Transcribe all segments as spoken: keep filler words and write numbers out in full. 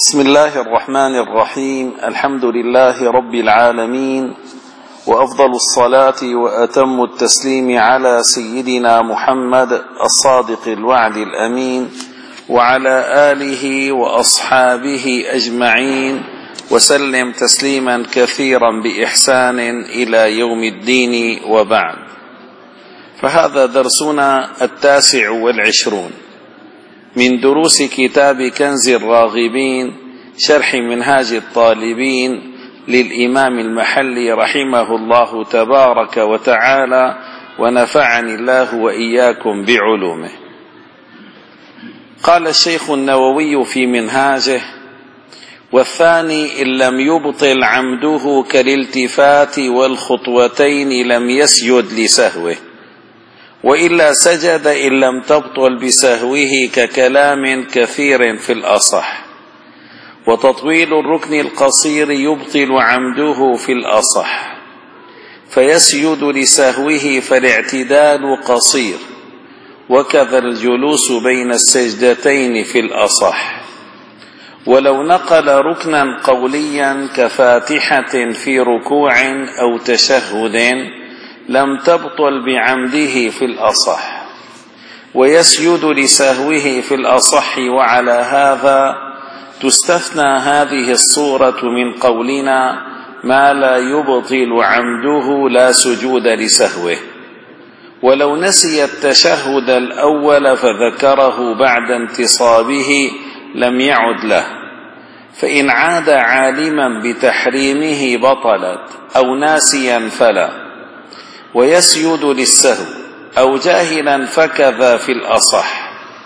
بسم الله الرحمن الرحيم. الحمد لله رب العالمين، وأفضل الصلاة وأتم التسليم على سيدنا محمد الصادق الوعد الأمين، وعلى آله وأصحابه أجمعين، وسلم تسليما كثيرا بإحسان إلى يوم الدين، وبعد. فهذا درسنا التاسع والعشرون من دروس كتاب كنز الراغبين شرح منهاج الطالبين للإمام المحلي رحمه الله تبارك وتعالى، ونفعني الله وإياكم بعلومه. قال الشيخ النووي في منهاجه: والثاني إن لم يبطل عمده كالالتفات والخطوتين لم يسجد لسهوه، وإلا سجد إن لم تبطل بسهوه ككلام كثير في الأصح. وتطويل الركن القصير يبطل عمده في الأصح، فيسجد لسهوه فالاعتدال قصير، وكذا الجلوس بين السجدتين في الأصح. ولو نقل ركنا قوليا كفاتحة في ركوع أو تشهد لم تبطل بعمده في الأصح، ويسجد لسهوه في الأصح. وعلى هذا تستثنى هذه الصورة من قولنا: ما لا يبطل عمده لا سجود لسهوه. ولو نسي التشهد الأول فذكره بعد انتصابه لم يعد له، فإن عاد عالما بتحريمه بطلت، أو ناسيا فلا. ويسجد للسهو، أو جاهلا فكذا في الأصح.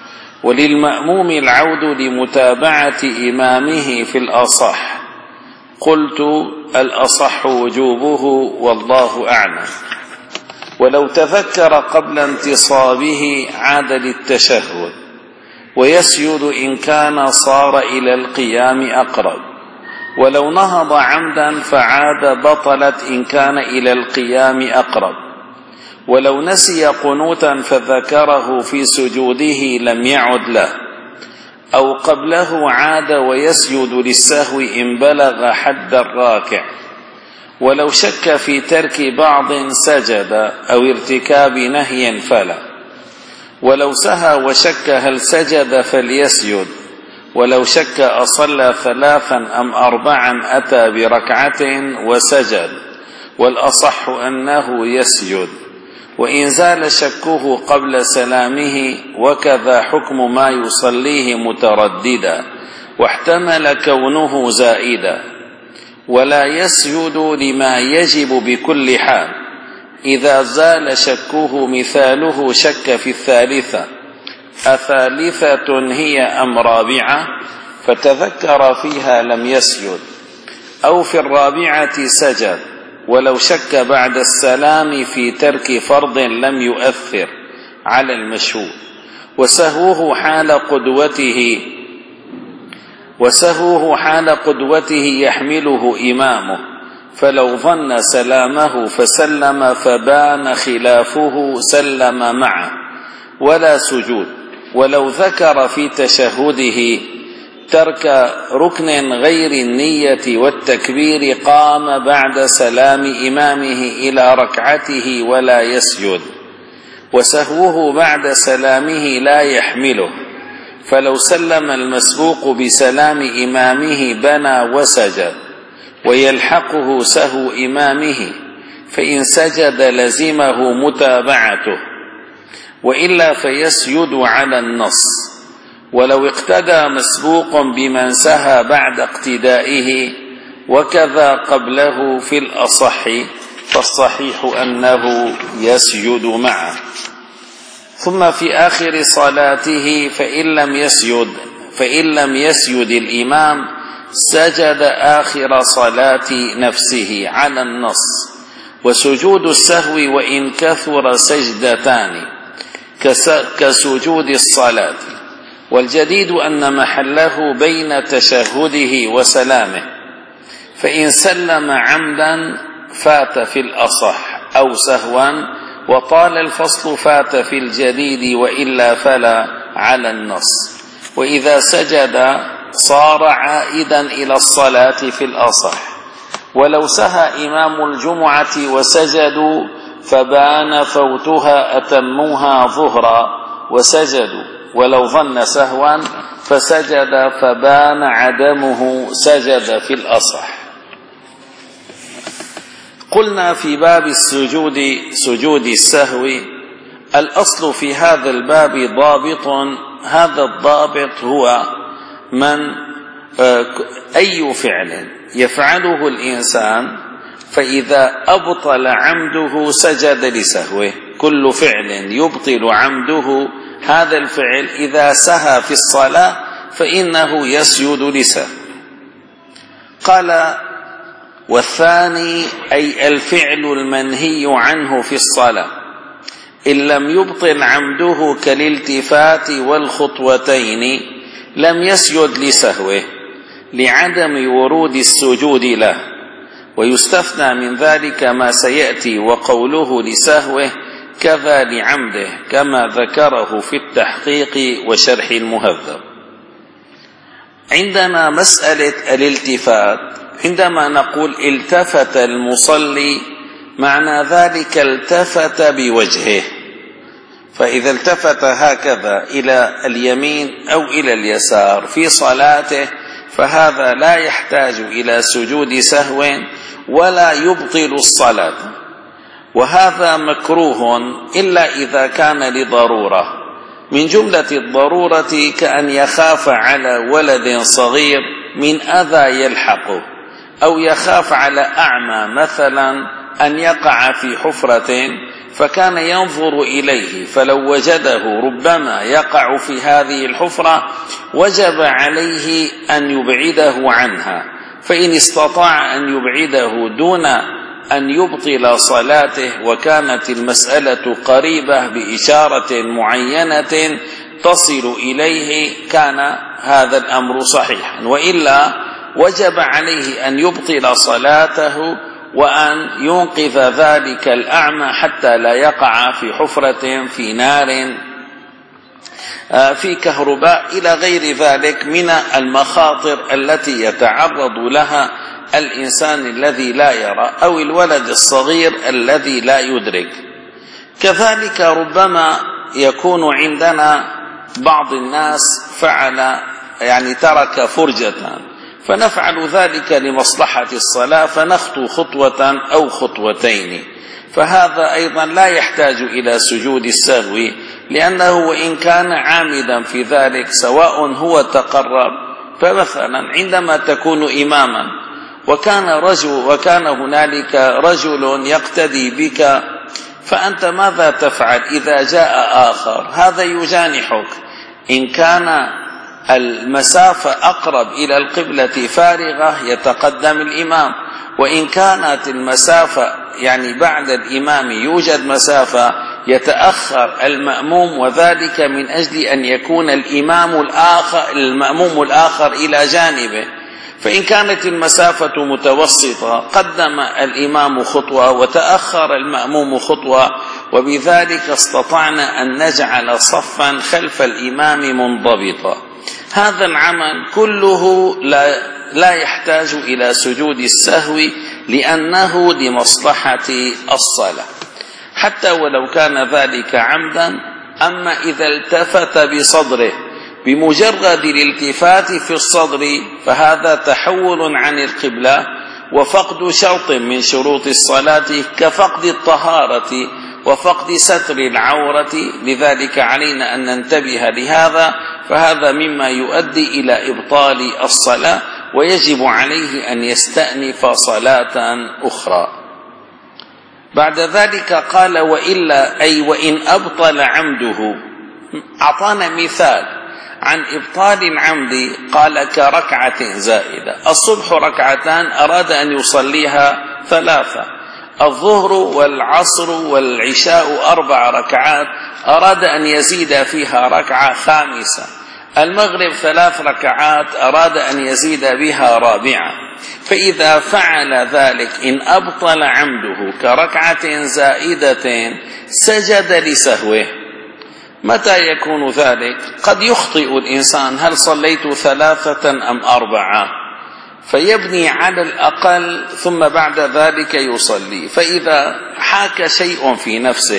وللمأموم العود لمتابعة إمامه في الأصح. قلت: الأصح وجوبه، والله أعلم. ولو تذكر قبل انتصابه عاد للتشهد، ويسجد إن كان صار إلى القيام أقرب. ولو نهض عمدا فعاد بطلت إن كان إلى القيام أقرب. ولو نسي قنوتا فذكره في سجوده لم يعد له، أو قبله عاد ويسجد للسهو إن بلغ حد الراكع. ولو شك في ترك بعض سجد، أو ارتكاب نهي فلا. ولو سهى وشك هل سجد فليسجد. ولو شك أصلى ثلاثا أم أربعا أتى بركعة وسجد، والأصح أنه يسجد، وإن زال شكه قبل سلامه. وكذا حكم ما يصليه مترددا، واحتمل كونه زائدا. ولا يسجد لما يجب بكل حال إذا زال شكه، مثاله شك في الثالثة: أثالثة هي أم رابعة؟ فتذكر فيها لم يسجد. أو في الرابعة سجد، ولو شك بعد السلام في ترك فرض لم يؤثر على المشهور. وسهوه حال قدوته وسهوه حال قدوته يحمله إمامه، فلو ظن سلامه فسلم فبان خلافه سلم معه ولا سجود. ولو ذكر في تشهده ترك ركن غير النية والتكبير قام بعد سلام إمامه إلى ركعته ولا يسجد، وسهوه بعد سلامه لا يحمله. فلو سلم المسبوق بسلام إمامه بنى وسجد، ويلحقه سهو إمامه، فإن سجد لزمه متابعته، وإلا فيسجد على النص. ولو اقتدى مسبوق بمن سهى بعد اقتدائه، وكذا قبله في الأصح، فالصحيح أنه يسجد معه. ثم في آخر صلاته فإن لم يسجد فإن لم يسجد الإمام سجد آخر صلاة نفسه على النص. وسجود السهو وإن كثر سجدتان كسجود الصلاة. والجديد أن محله بين تشهده وسلامه، فإن سلم عمدا فات في الأصح، أو سهوا وطال الفصل فات في الجديد، وإلا فلا على النص. وإذا سجد صار عائدا إلى الصلاة في الأصح. ولو سهى إمام الجمعة وسجدوا فبان فوتها أتموها ظهرا وسجدوا، ولو ظن سهوا فسجد فبان عدمه سجد في الأصح. قلنا في باب السجود سجود السهو الأصل في هذا الباب ضابط، هذا الضابط هو من أي فعل يفعله الإنسان فإذا أبطل عمده سجد لسهوه. كل فعل يبطل عمده هذا الفعل إذا سهى في الصلاة فإنه يسجد لسهو. قال والثاني أي الفعل المنهي عنه في الصلاة إن لم يبطل عمده كالالتفات والخطوتين لم يسجد لسهوه لعدم ورود السجود له. ويستثنى من ذلك ما سيأتي وقوله لسهوه كذا لعمده كما ذكره في التحقيق وشرح المهذب. عندنا مسألة الالتفات، عندما نقول التفت المصلي معنى ذلك التفت بوجهه، فإذا التفت هكذا إلى اليمين أو إلى اليسار في صلاته فهذا لا يحتاج إلى سجود سهو ولا يبطل الصلاة. وهذا مكروه إلا إذا كان لضرورة، من جملة الضرورة كأن يخاف على ولد صغير من أذى يلحقه، أو يخاف على أعمى مثلا أن يقع في حفرة فكان ينظر إليه فلو وجده ربما يقع في هذه الحفرة وجب عليه أن يبعده عنها، فإن استطاع أن يبعده دون أن يبطل صلاته وكانت المسألة قريبة بإشارة معينة تصل إليه كان هذا الأمر صحيحا، وإلا وجب عليه أن يبطل صلاته وأن ينقذ ذلك الأعمى حتى لا يقع في حفرة في نار في كهرباء إلى غير ذلك من المخاطر التي يتعرض لها الإنسان الذي لا يرى أو الولد الصغير الذي لا يدرك. كذلك ربما يكون عندنا بعض الناس فعل يعني ترك فرجة فنفعل ذلك لمصلحة الصلاة فنخطو خطوة أو خطوتين، فهذا أيضا لا يحتاج إلى سجود السهو، لأنه وإن كان عامدا في ذلك سواء هو تقرب. فمثلا عندما تكون إماما وكان رجل وكان هنالك رجل يقتدي بك فأنت ماذا تفعل إذا جاء آخر هذا يجانحك؟ إن كان المسافة أقرب إلى القبلة فارغة يتقدم الإمام، وإن كانت المسافة يعني بعد الإمام يوجد مسافة يتأخر المأموم، وذلك من أجل أن يكون الإمام الآخر المأموم الآخر إلى جانبه. فإن كانت المسافة متوسطة قدم الإمام خطوة وتأخر المأموم خطوة، وبذلك استطعنا أن نجعل صفا خلف الإمام منضبطا. هذا العمل كله لا, لا يحتاج إلى سجود السهو لأنه لمصلحة الصلاة حتى ولو كان ذلك عمدا. أما إذا التفت بصدره بمجرد الالتفات في الصدر فهذا تحول عن القبلة وفقد شرط من شروط الصلاة كفقد الطهارة وفقد ستر العورة، لذلك علينا أن ننتبه لهذا، فهذا مما يؤدي إلى إبطال الصلاة ويجب عليه أن يستأنف صلاة أخرى. بعد ذلك قال وإلا أي وإن أبطل عمده. أعطانا مثال عن إبطال العمد قال كركعة زائدة. الصبح ركعتان أراد أن يصليها ثلاثة، الظهر والعصر والعشاء أربع ركعات أراد أن يزيد فيها ركعة خامسة، المغرب ثلاث ركعات أراد أن يزيد بها رابعة. فإذا فعل ذلك إن أبطل عمده كركعة زائدة سجد لسهوه. متى يكون ذلك؟ قد يخطئ الإنسان، هل صليت ثلاثة أم أربعة؟ فيبني على الأقل ثم بعد ذلك يصلي. فإذا حاك شيء في نفسه،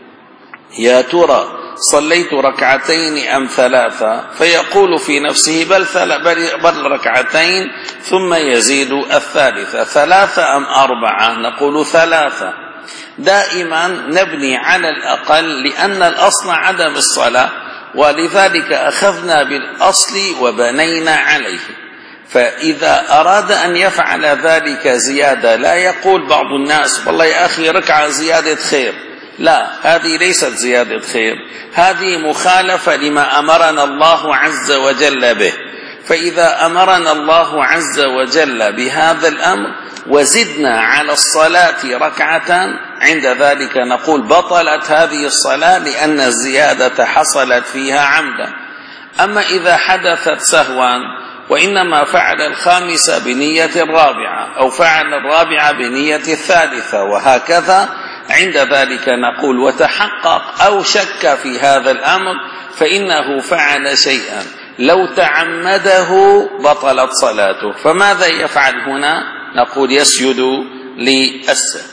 يا ترى صليت ركعتين أم ثلاثة، فيقول في نفسه بل, بل ركعتين، ثم يزيد الثالثة، ثلاثة أم أربعة؟ نقول ثلاثة. دائما نبني على الأقل، لأن الأصل عدم الصلاة، ولذلك أخذنا بالأصل وبنينا عليه. فإذا أراد أن يفعل ذلك زيادة، لا يقول بعض الناس والله يا أخي ركعة زيادة خير، لا، هذه ليست زيادة خير، هذه مخالفة لما أمرنا الله عز وجل به. فإذا أمرنا الله عز وجل بهذا الأمر وزدنا على الصلاة ركعة، عند ذلك نقول بطلت هذه الصلاة لأن الزيادة حصلت فيها عمدا. أما إذا حدثت سهوا وإنما فعل الخامسة بنية الرابعة، أو فعل الرابعة بنية الثالثة، وهكذا، عند ذلك نقول وتحقق أو شك في هذا الأمر فإنه فعل شيئا لو تعمده بطلت صلاته. فماذا يفعل هنا؟ نقول يسجد للسهو.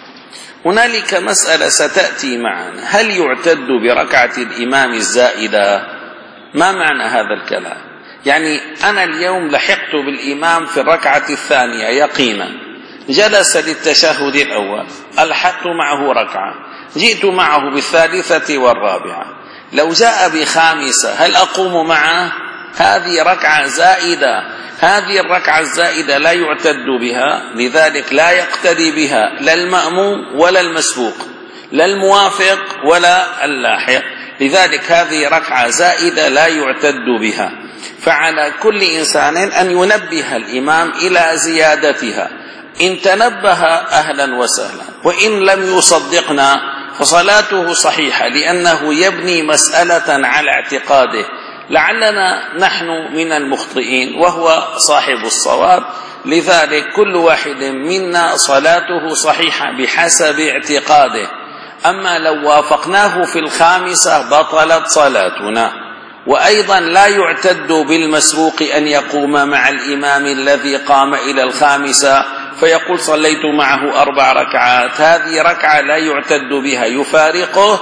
هنالك مسألة ستأتي معنا، هل يعتد بركعة الإمام الزائدة؟ ما معنى هذا الكلام؟ يعني أنا اليوم لحقت بالإمام في الركعة الثانية يقينا، جلس للتشهد الأول، ألحقت معه ركعة، جئت معه بالثالثة والرابعة، لو جاء بخامسة هل أقوم معه؟ هذه ركعة زائدة، هذه الركعة الزائدة لا يعتد بها، لذلك لا يقتدي بها لا المأموم ولا المسبوق، لا الموافق ولا اللاحق، لذلك هذه ركعة زائدة لا يعتد بها. فعلى كل إنسان أن ينبه الإمام إلى زيادتها، إن تنبه أهلا وسهلا، وإن لم يصدقنا فصلاته صحيحة، لأنه يبني مسألة على اعتقاده. لعلنا نحن من المخطئين وهو صاحب الصواب، لذلك كل واحد منا صلاته صحيحة بحسب اعتقاده. أما لو وافقناه في الخامسة بطلت صلاتنا. وأيضا لا يعتد بالمسبوق أن يقوم مع الإمام الذي قام إلى الخامسة فيقول صليت معه أربع ركعات، هذه ركعة لا يعتد بها، يفارقه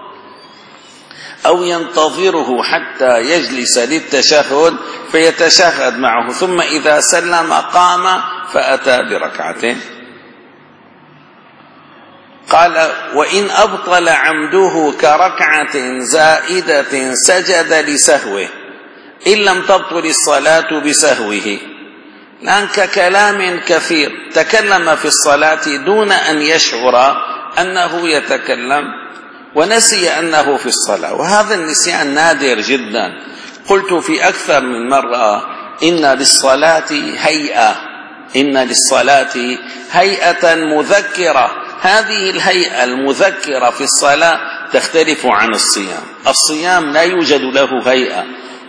أو ينتظره حتى يجلس للتشهد فيتشهد معه، ثم إذا سلم قام فأتى بركعتين. قال وإن أبطل عمده كركعة زائدة سجد لسهوه إن لم تبطل الصلاة بسهوه. الآن ككلام كثير تكلم في الصلاة دون أن يشعر أنه يتكلم، ونسي أنه في الصلاة، وهذا النسيان نادر جدا. قلت في أكثر من مرة إن للصلاة هيئة، إن للصلاة هيئة مذكرة، هذه الهيئة المذكرة في الصلاة تختلف عن الصيام. الصيام لا يوجد له هيئة،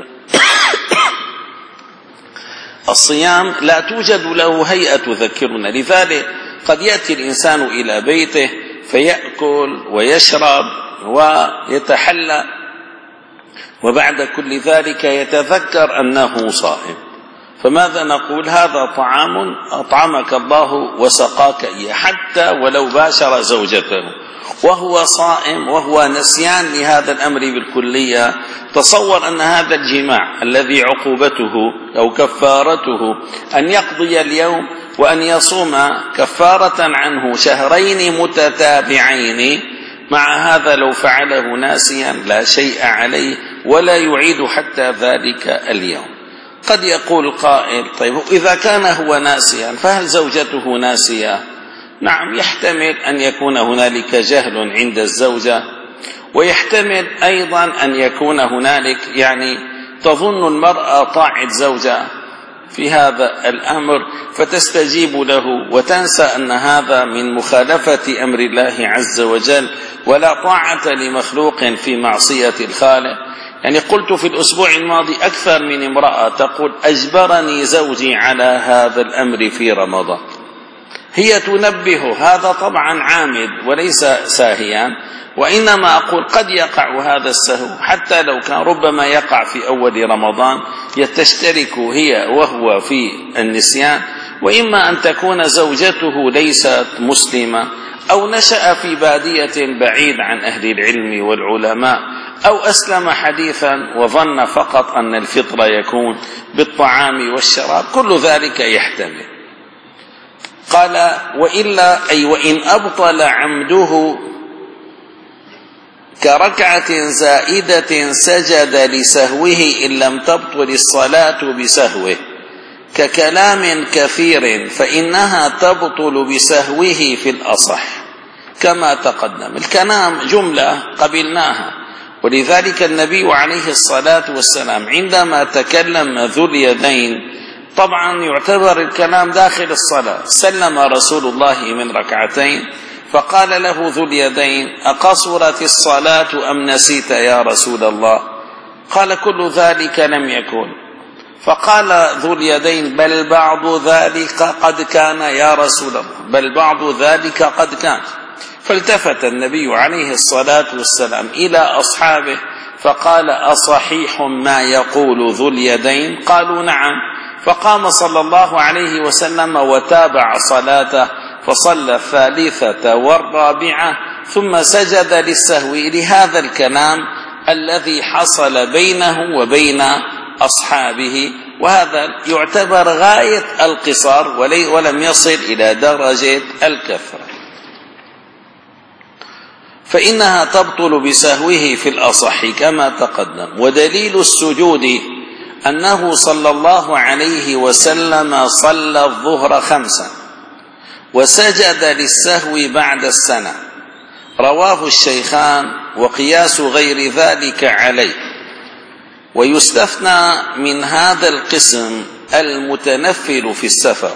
الصيام لا توجد له هيئة تذكرنا، لذلك قد يأتي الإنسان إلى بيته فيأكل ويشرب ويتحلى، وبعد كل ذلك يتذكر أنه صائم، فماذا نقول؟ هذا طعام أطعمك الله وسقاك إياه، حتى ولو باشر زوجته وهو صائم وهو نسيان لهذا الأمر بالكلية. تصور أن هذا الجماع الذي عقوبته أو كفارته أن يقضي اليوم وأن يصوم كفارة عنه شهرين متتابعين، مع هذا لو فعله ناسيا لا شيء عليه ولا يعيد حتى ذلك اليوم. قد يقول قائل طيب إذا كان هو ناسيا فهل زوجته ناسية؟ نعم، يحتمل أن يكون هنالك جهل عند الزوجة، ويحتمل أيضا أن يكون هنالك يعني تظن المرأة طاعة زوجها في هذا الأمر فتستجيب له وتنسى أن هذا من مخالفة أمر الله عز وجل، ولا طاعة لمخلوق في معصية الخالق. يعني قلت في الأسبوع الماضي أكثر من امرأة تقول أجبرني زوجي على هذا الأمر في رمضان، هي تنبه، هذا طبعا عامد وليس ساهيا، وإنما أقول قد يقع هذا السهو حتى لو كان ربما يقع في أول رمضان، يتشترك هي وهو في النسيان، وإما أن تكون زوجته ليست مسلمة أو نشأ في بادية بعيد عن أهل العلم والعلماء أو أسلم حديثا وظن فقط أن الفطر يكون بالطعام والشراب، كل ذلك يحتمل. قال وإلا أي وإن أبطل عمده كركعة زائدة سجد لسهوه إن لم تبطل الصلاة بسهوه ككلام كثير فإنها تبطل بسهوه في الأصح كما تقدم. الكلام جملة قبلناها، ولذلك النبي عليه الصلاة والسلام عندما تكلم ذو اليدين طبعا يعتبر الكلام داخل الصلاة، سلم رسول الله من ركعتين فقال له ذو اليدين أقصرت الصلاة أم نسيت يا رسول الله؟ قال كل ذلك لم يكن. فقال ذو اليدين بل بعض ذلك قد كان يا رسول الله، بل بعض ذلك قد كان. فالتفت النبي عليه الصلاة والسلام إلى أصحابه فقال أصحيح ما يقول ذو اليدين؟ قالوا نعم. فقام صلى الله عليه وسلم وتابع صلاته فصلى الثالثة والرابعة ثم سجد للسهو لهذا الكلام الذي حصل بينه وبين أصحابه، وهذا يعتبر غاية القصار ولم يصل إلى درجة الكثرة، فإنها تبطل بسهوه في الأصح كما تقدم. ودليل السجود أنه صلى الله عليه وسلم صلى الظهر خمسا وسجد للسهو بعد السنة، رواه الشيخان، وقياس غير ذلك عليه. ويستثنى من هذا القسم المتنفل في السفر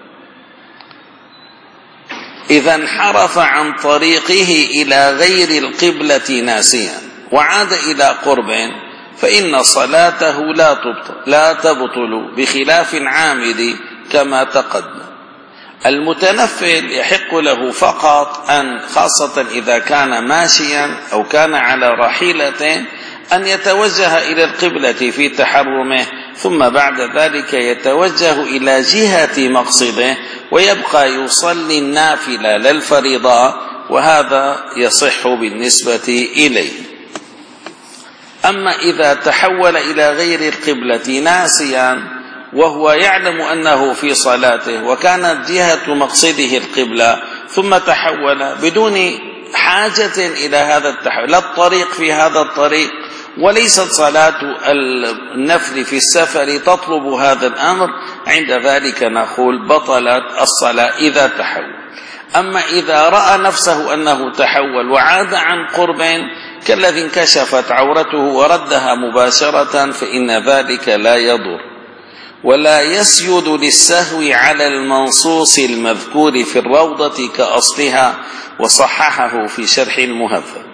إذا انحرف عن طريقه إلى غير القبلة ناسيا وعاد إلى قرب فإن صلاته لا تبطل, لا تبطل بخلاف العامد كما تقدم. المتنفل يحق له فقط أن خاصة إذا كان ماشيا أو كان على رحيلة أن يتوجه إلى القبلة في تحرمه، ثم بعد ذلك يتوجه إلى جهة مقصده ويبقى يصلي النافلة للفريضة، وهذا يصح بالنسبة إليه. أما إذا تحول إلى غير القبلة ناسيا وهو يعلم أنه في صلاته وكانت جهة مقصده القبلة ثم تحول بدون حاجة إلى هذا التحول، لا الطريق في هذا الطريق وليست صلاة النفل في السفر تطلب هذا الأمر، عند ذلك نقول بطلت الصلاة إذا تحول. أما إذا رأى نفسه أنه تحول وعاد عن قرب كالذي انكشفت عورته وردها مباشرة فإن ذلك لا يضر. ولا يسجد للسهو على المنصوص المذكور في الروضة كأصلها، وصححه في شرح المهذب.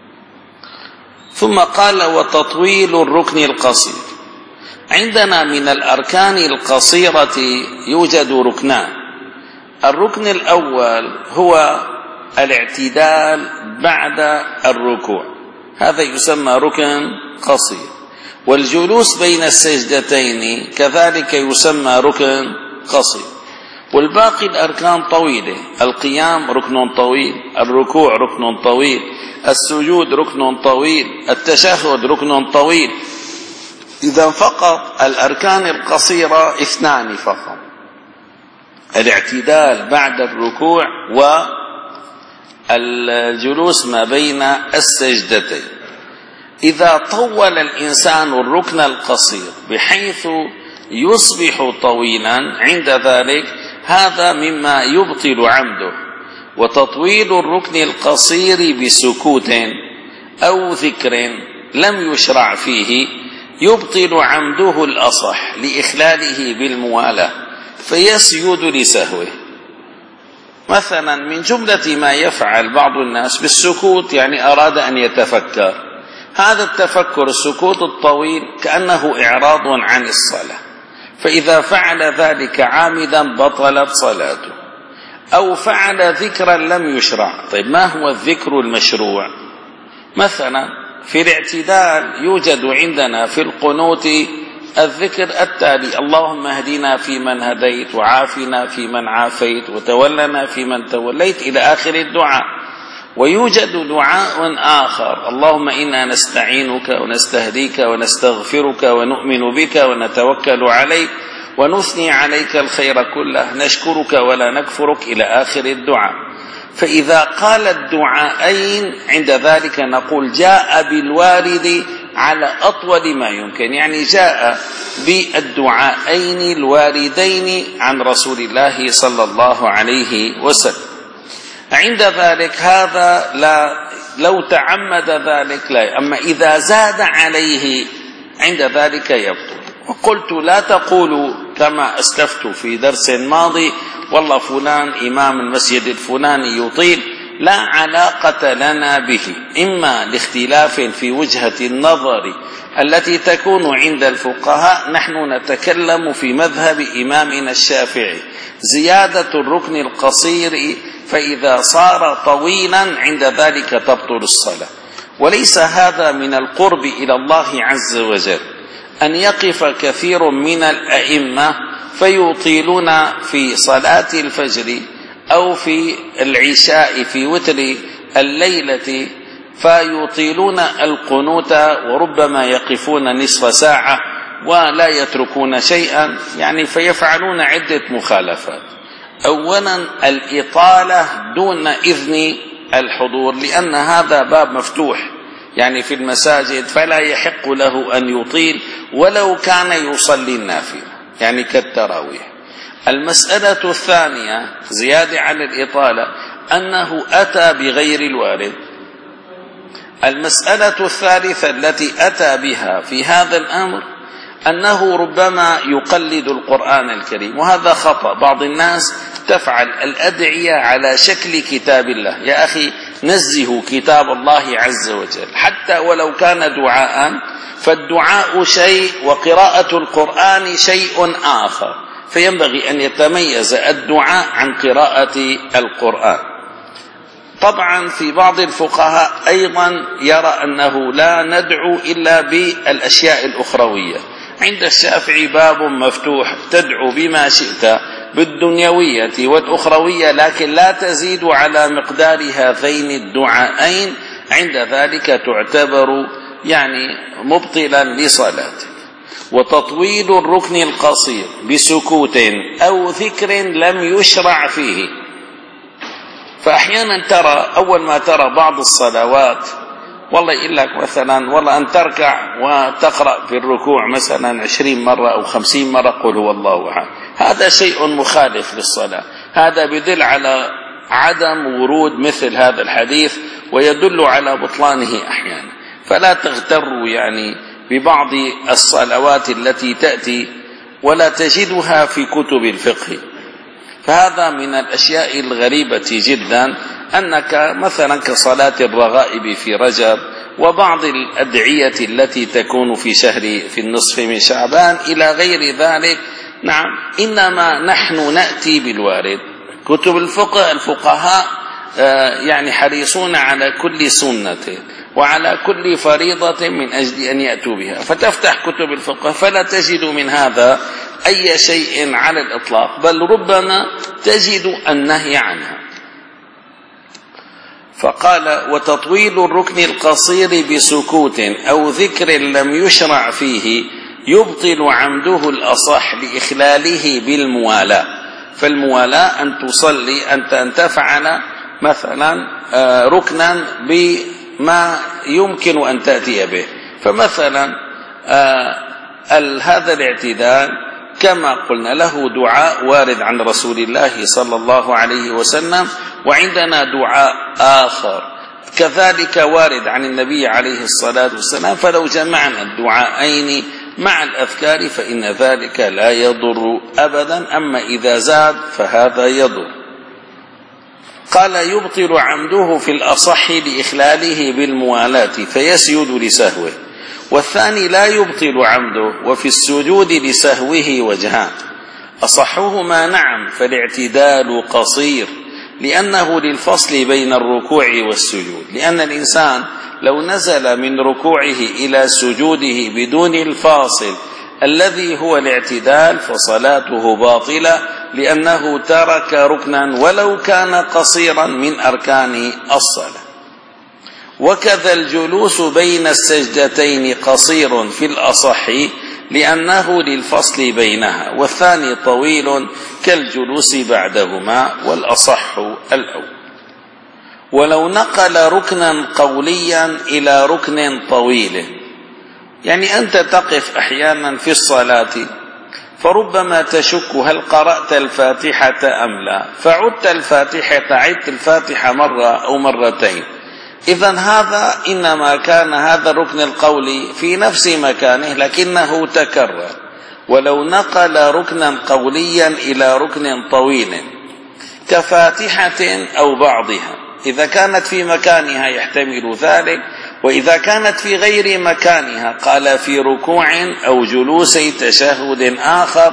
ثم قال وتطويل الركن القصير. عندنا من الأركان القصيرة يوجد ركنان. الركن الأول هو الاعتدال بعد الركوع، هذا يسمى ركن قصير. والجلوس بين السجدتين كذلك يسمى ركن قصير. والباقي الأركان طويلة، القيام ركن طويل، الركوع ركن طويل، السجود ركن طويل، التشهد ركن طويل. إذا فقط الأركان القصيرة اثنان فقط، الاعتدال بعد الركوع والجلوس ما بين السجدتين. إذا طول الإنسان الركن القصير بحيث يصبح طويلا عند ذلك هذا مما يبطل عمده. وتطويل الركن القصير بسكوت أو ذكر لم يشرع فيه يبطل عمده الأصح لإخلاله بالموالاة فيسجد لسهوه. مثلا من جملة ما يفعل بعض الناس بالسكوت، يعني أراد أن يتفكر، هذا التفكر السكوت الطويل كأنه إعراض عن الصلاة، فإذا فعل ذلك عامدا بطلت صلاته. أو فعل ذكرا لم يشرع. طيب ما هو الذكر المشروع؟ مثلا في الاعتدال يوجد عندنا في القنوت الذكر التالي: اللهم اهدنا فيمن هديت، وعافنا فيمن عافيت، وتولنا فيمن توليت، إلى آخر الدعاء. ويوجد دعاء آخر: اللهم إنا نستعينك ونستهديك ونستغفرك ونؤمن بك ونتوكل عليك ونثني عليك الخير كله، نشكرك ولا نكفرك، إلى آخر الدعاء. فإذا قال الدعاءين عند ذلك نقول جاء بالوارد على أطول ما يمكن، يعني جاء بالدعاءين الواردين عن رسول الله صلى الله عليه وسلم. عند ذلك هذا لا، لو تعمد ذلك لا، أما إذا زاد عليه عند ذلك يبطل. وقلت لا تقولوا كما أسلفت في درس ماضي: والله فلان إمام المسجد الفلاني يطيل، لا علاقة لنا به، إما لاختلاف في وجهة النظر التي تكون عند الفقهاء. نحن نتكلم في مذهب إمامنا الشافعي: زيادة الركن القصير فإذا صار طويلا عند ذلك تبطل الصلاة. وليس هذا من القرب إلى الله عز وجل أن يقف كثير من الأئمة فيطيلون في صلاة الفجر أو في العشاء في وتر الليلة، فيطيلون القنوت وربما يقفون نصف ساعة ولا يتركون شيئا، يعني فيفعلون عدة مخالفات. أولا الإطالة دون إذن الحضور، لأن هذا باب مفتوح يعني في المساجد، فلا يحق له أن يطيل ولو كان يصلي النافلة يعني كالتراويح. المسألة الثانية زيادة على الإطالة أنه أتى بغير الوارد. المسألة الثالثة التي أتى بها في هذا الأمر أنه ربما يقلد القرآن الكريم، وهذا خطأ. بعض الناس تفعل الأدعية على شكل كتاب الله. يا أخي نزه كتاب الله عز وجل، حتى ولو كان دعاء، فالدعاء شيء وقراءة القرآن شيء آخر، فينبغي أن يتميز الدعاء عن قراءة القرآن. طبعا في بعض الفقهاء أيضا يرى أنه لا ندعو إلا بالأشياء الأخروية. عند الشافعي باب مفتوح: تدعو بما شئت بالدنيوية والأخروية، لكن لا تزيد على مقدار هذين الدعاءين، عند ذلك تعتبر يعني مبطلا لصلاتك. وتطويل الركن القصير بسكوت أو ذكر لم يشرع فيه. فأحيانا ترى أول ما ترى بعض الصلوات والله يقول لك مثلا والله أن تركع وتقرأ في الركوع مثلا عشرين مرة أو خمسين مرة قل هو الله أحد، هذا شيء مخالف للصلاة. هذا يدل على عدم ورود مثل هذا الحديث ويدل على بطلانه أحيانا. فلا تغتروا يعني ببعض الصلوات التي تأتي ولا تجدها في كتب الفقه. فهذا من الأشياء الغريبة جدا، أنك مثلا كصلاة الرغائب في رجب وبعض الأدعية التي تكون في شهر في النصف من شعبان إلى غير ذلك. نعم، إنما نحن نأتي بالوارد. كتب الفقه الفقهاء يعني حريصون على كل سنة وعلى كل فريضة من أجل أن يأتوا بها. فتفتح كتب الفقه فلا تجد من هذا أي شيء على الإطلاق، بل ربما تجد النهي عنها. فقال: وتطويل الركن القصير بسكوت أو ذكر لم يشرع فيه يبطل عمده الأصح لإخلاله بالموالاة. فالموالاة أن تصلي أنت أن تفعل مثلا ركنا بما يمكن أن تأتي به. فمثلا هذا الاعتدال كما قلنا له دعاء وارد عن رسول الله صلى الله عليه وسلم، وعندنا دعاء آخر كذلك وارد عن النبي عليه الصلاة والسلام. فلو جمعنا الدعاءين مع الأذكار فإن ذلك لا يضر أبدا، أما إذا زاد فهذا يضر. قال: يبطل عمده في الأصح لإخلاله بالموالاة فيسجد لسهوه. والثاني لا يبطل عمده وفي السجود لسهوه وجهان. أصحهما نعم، فالاعتدال قصير لأنه للفصل بين الركوع والسجود، لأن الإنسان لو نزل من ركوعه إلى سجوده بدون الفاصل الذي هو الاعتدال فصلاته باطلة، لأنه ترك ركنا ولو كان قصيرا من أركان الصلاة. وكذا الجلوس بين السجدتين قصير في الأصح لأنه للفصل بينها، والثاني طويل كالجلوس بعدهما، والأصح الأول. ولو نقل ركنا قوليا إلى ركن طويل، يعني أنت تقف أحيانا في الصلاة فربما تشك هل قرأت الفاتحة أم لا، فعدت الفاتحة عدت الفاتحة مرة أو مرتين، إذن هذا إنما كان هذا الركن القولي في نفس مكانه لكنه تكرر. ولو نقل ركنا قوليا إلى ركن طويل كفاتحة أو بعضها، إذا كانت في مكانها يحتمل ذلك، وإذا كانت في غير مكانها قال في ركوع أو جلوس تشهد آخر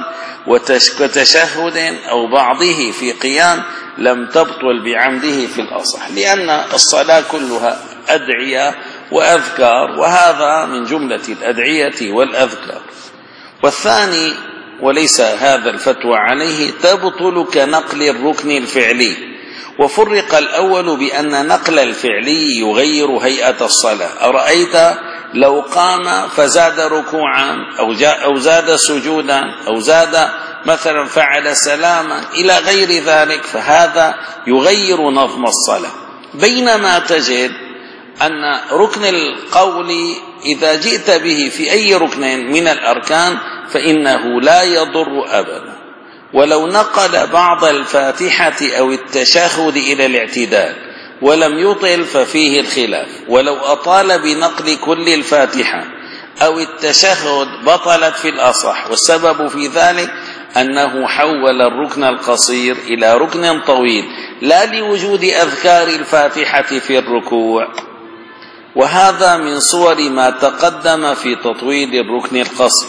وتشهد أو بعضه في قيام لم تبطل بعمده في الأصح، لأن الصلاة كلها أدعية وأذكار، وهذا من جملة الأدعية والأذكار. والثاني وليس هذا الفتوى عليه تبطل كنقل الركن الفعلي، وفرق الأول بأن نقل الفعلي يغير هيئة الصلاة. أرأيت لو قام فزاد ركوعا أو, أو زاد سجودا أو زاد مثلا فعل سلاما إلى غير ذلك، فهذا يغير نظم الصلاة. بينما تجد أن ركن القول إذا جئت به في أي ركن من الأركان فإنه لا يضر أبدا. ولو نقل بعض الفاتحة أو التشهد إلى الاعتدال ولم يطل ففيه الخلاف، ولو أطال بنقل كل الفاتحة أو التشهد بطلت في الأصح، والسبب في ذلك أنه حول الركن القصير إلى ركن طويل لا لوجود أذكار الفاتحة في الركوع. وهذا من صور ما تقدم في تطويل الركن القصير.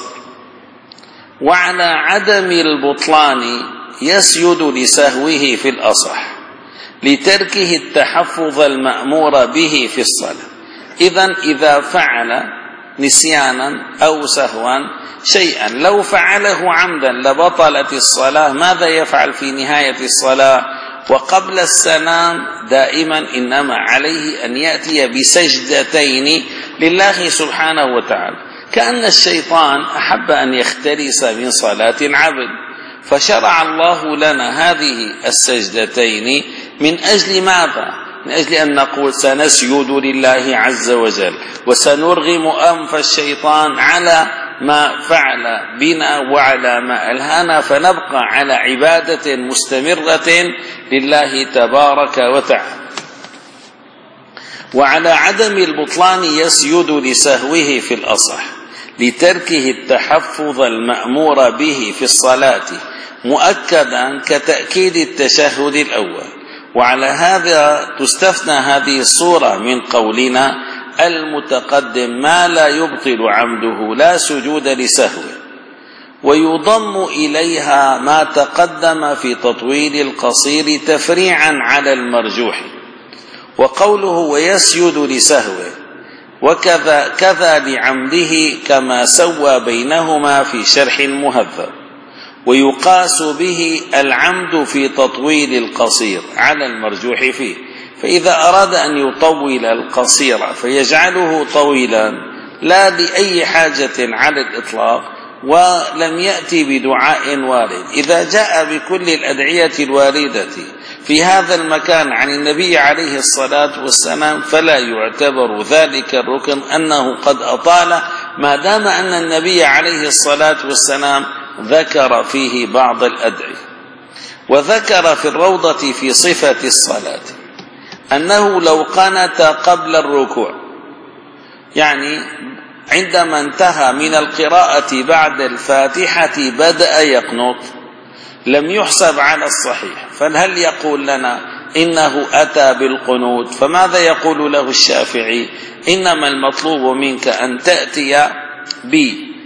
وعلى عدم البطلان يسجد لسهوه في الأصح لتركه التحفظ المأمور به في الصلاة. إذن إذا فعل نسيانا أو سهوا شيئا لو فعله عمدا لبطلت الصلاة، ماذا يفعل في نهاية الصلاة وقبل السلام؟ دائما إنما عليه أن يأتي بسجدتين لله سبحانه وتعالى، كأن الشيطان أحب أن يختلس من صلاة العبد، فشرع الله لنا هذه السجدتين من أجل ماذا؟ من أجل أن نقول سنسجد لله عز وجل وسنرغم أنف الشيطان على ما فعل بنا وعلى ما ألهانا، فنبقى على عبادة مستمرة لله تبارك وتعالى. وعلى عدم البطلان يسجد لسهوه في الأصح لتركه التحفظ المأمور به في الصلاة مؤكدا كتأكيد التشهد الأول. وعلى هذا تستثنى هذه الصورة من قولنا المتقدم ما لا يبطل عمده لا سجود لسهوه، ويضم إليها ما تقدم في تطويل القصير تفريعا على المرجوح. وقوله ويسجد لسهوه وكذا كذا لعمده كما سوى بينهما في شرح المهذب. ويقاس به العمد في تطويل القصير على المرجوح فيه، فإذا أراد أن يطول القصير فيجعله طويلا لا لأي حاجة على الإطلاق ولم يأتي بدعاء وارد. إذا جاء بكل الأدعية الواردة في هذا المكان عن النبي عليه الصلاة والسلام فلا يعتبر ذلك الركن أنه قد أطال، ما دام أن النبي عليه الصلاة والسلام ذكر فيه بعض الأدعية. وذكر في الروضة في صفة الصلاة أنه لو قنت قبل الركوع، يعني عندما انتهى من القراءة بعد الفاتحة بدأ يقنط، لم يحسب على الصحيح، فهل يقول لنا إنه أتى بالقنوت؟ فماذا يقول له الشافعي؟ إنما المطلوب منك أن تأتي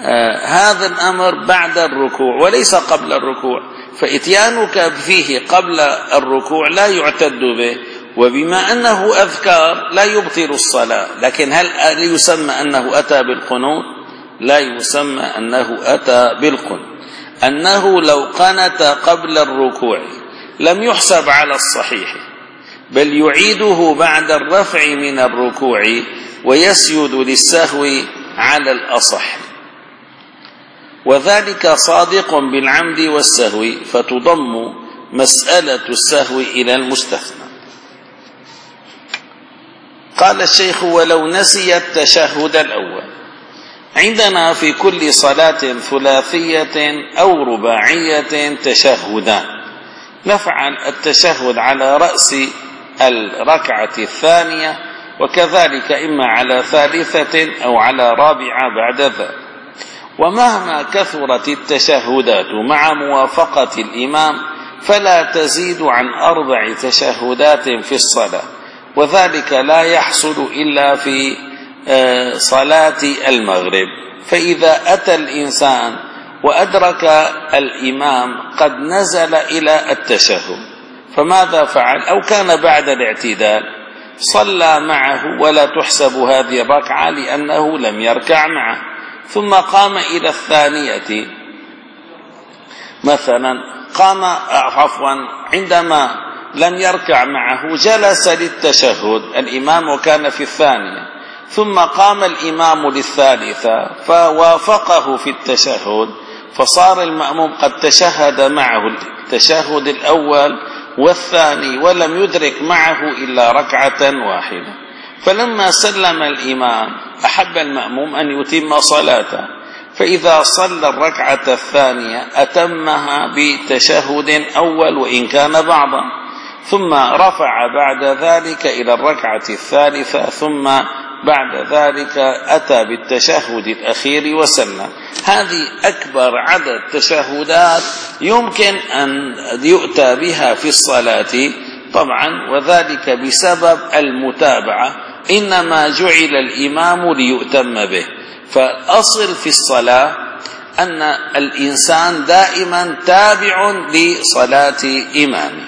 آه هذا الأمر بعد الركوع وليس قبل الركوع، فإتيانك فيه قبل الركوع لا يعتد به، وبما أنه أذكار لا يبطل الصلاة. لكن هل يسمى أنه أتى بالقنوت؟ لا يسمى أنه أتى بالقنوت. أنه لو قنت قبل الركوع لم يحسب على الصحيح، بل يعيده بعد الرفع من الركوع ويسجد للسهو على الأصح، وذلك صادق بالعمد والسهو، فتضم مسألة السهو إلى المستثنى. قال الشيخ: ولو نسي التشهد الأول. عندنا في كل صلاة ثلاثية أو رباعية تشهدان، نفعل التشهد على رأس الركعة الثانية، وكذلك إما على ثالثة أو على رابعة بعد ذلك. ومهما كثرت التشهدات مع موافقة الإمام فلا تزيد عن أربع تشهدات في الصلاة، وذلك لا يحصل إلا في صلاة المغرب. فإذا أتى الإنسان وأدرك الإمام قد نزل إلى التشهد فماذا فعل؟ أو كان بعد الاعتدال صلى معه ولا تحسب هذه الركعة لأنه لم يركع معه، ثم قام إلى الثانية مثلا، قام عفوا عندما لم يركع معه جلس للتشهد الإمام وكان في الثانية، ثم قام الإمام للثالثة فوافقه في التشهد، فصار المأموم قد تشهد معه التشهد الأول والثاني ولم يدرك معه إلا ركعة واحدة. فلما سلم الإمام أحب المأموم أن يتم صلاته، فإذا صلى الركعة الثانية أتمها بتشهد أول وإن كان بعضا، ثم رفع بعد ذلك إلى الركعة الثالثة، ثم بعد ذلك أتى بالتشهد الأخير وسلم. هذه أكبر عدد تشهدات يمكن أن يؤتى بها في الصلاة طبعا، وذلك بسبب المتابعة، إنما جعل الإمام ليؤتم به. فالأصل في الصلاة أن الإنسان دائما تابع لصلاة إمامه.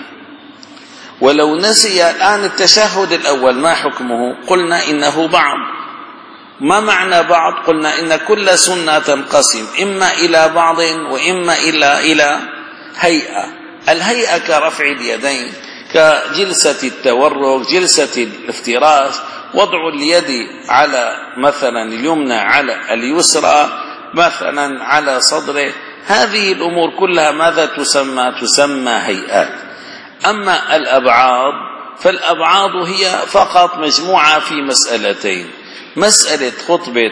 ولو نسي الآن التشهد الأول ما حكمه؟ قلنا إنه بعض. ما معنى بعض؟ قلنا إن كل سنة تنقسم إما إلى بعض وإما إلى إلى هيئة. الهيئة كرفع اليدين، كجلسة التورك، جلسة الافتراش، وضع اليد على مثلا اليمنى على اليسرى مثلا على صدره، هذه الأمور كلها ماذا تسمى؟ تسمى هيئات. أما الأبعاض فالأبعاض هي فقط مجموعة في مسألتين: مسألة خطبة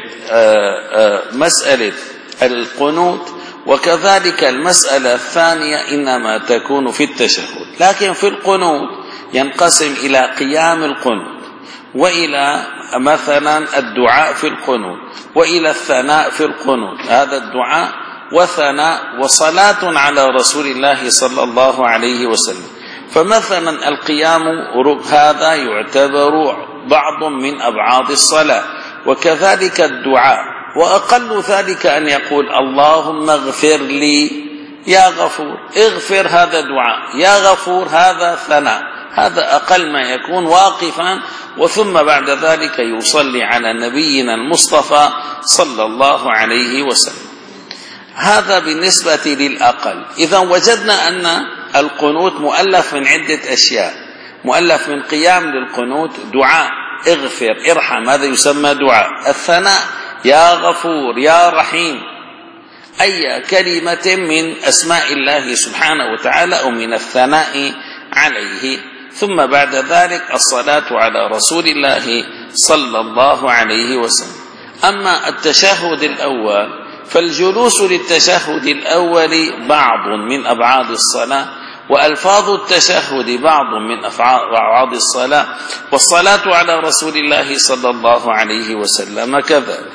مسألة القنوت، وكذلك المسألة الثانية إنما تكون في التشهد. لكن في القنوت ينقسم إلى قيام القنوت، وإلى مثلا الدعاء في القنوت، وإلى الثناء في القنوت. هذا الدعاء وثناء وصلاة على رسول الله صلى الله عليه وسلم. فمثلا القيام هذا يعتبر بعض من أبعاد الصلاة، وكذلك الدعاء، وأقل ذلك أن يقول اللهم اغفر لي يا غفور، اغفر هذا دعاء، يا غفور هذا ثناء، هذا أقل ما يكون واقفا، وثم بعد ذلك يصلي على نبينا المصطفى صلى الله عليه وسلم. هذا بالنسبة للأقل. إذا وجدنا أن القنوت مؤلف من عدة أشياء: مؤلف من قيام للقنوت، دعاء اغفر ارحم، هذا يسمى دعاء. الثناء يا غفور يا رحيم، أي كلمة من أسماء الله سبحانه وتعالى أو من الثناء عليه. ثم بعد ذلك الصلاة على رسول الله صلى الله عليه وسلم. أما التشهد الأول فالجلوس للتشهد الأول بعض من أبعاد الصلاة، وألفاظ التشهد بعض من أبعاد الصلاة، والصلاة على رسول الله صلى الله عليه وسلم كذلك.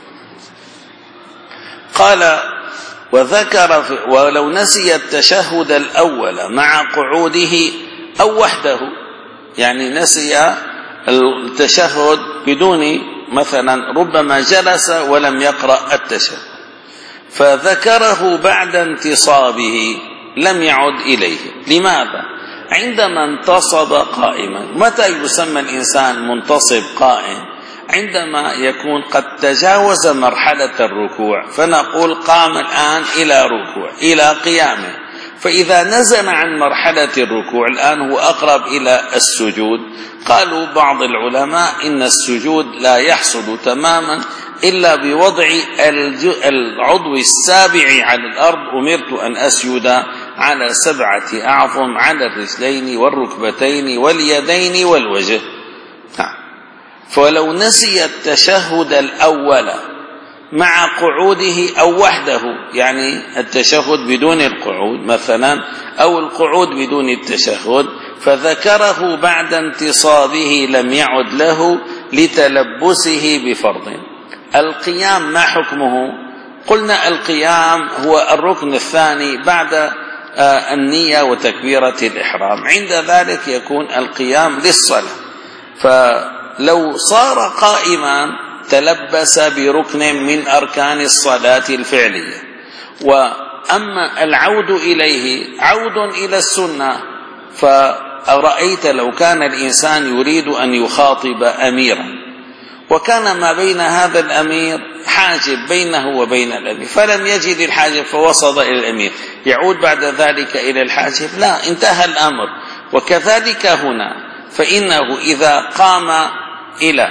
قال: وذكر ولو نسي التشهد الأول مع قعوده أو وحده، يعني نسي التشهد بدون مثلا ربما جلس ولم يقرأ التشهد، فذكره بعد انتصابه لم يعد إليه. لماذا؟ عندما انتصب قائما. متى يسمى الإنسان منتصب قائم؟ عندما يكون قد تجاوز مرحلة الركوع، فنقول قام الآن إلى ركوع إلى قيامه. فإذا نزل عن مرحلة الركوع الآن هو أقرب إلى السجود. قالوا بعض العلماء إن السجود لا يحصل تماما إلا بوضع العضو السابع على الأرض. أمرت أن أسجد على سبعة أعظم، على الرجلين والركبتين واليدين والوجه. فلو نسي التشهد الأول مع قعوده أو وحده، يعني التشهد بدون القعود مثلا أو القعود بدون التشهد، فذكره بعد انتصابه لم يعد له لتلبسه بفرض. القيام ما حكمه؟ قلنا القيام هو الركن الثاني بعد النية وتكبيرة الإحرام. عند ذلك يكون القيام للصلاة. فلو صار قائما تلبس بركن من أركان الصلاة الفعلية. وأما العود إليه عود إلى السنة. فأرأيت لو كان الإنسان يريد أن يخاطب أميرا، وكان ما بين هذا الأمير حاجب بينه وبين الأمير، فلم يجد الحاجب فوصل إلى الأمير، يعود بعد ذلك إلى الحاجب؟ لا، انتهى الأمر. وكذلك هنا، فإنه إذا قام إلى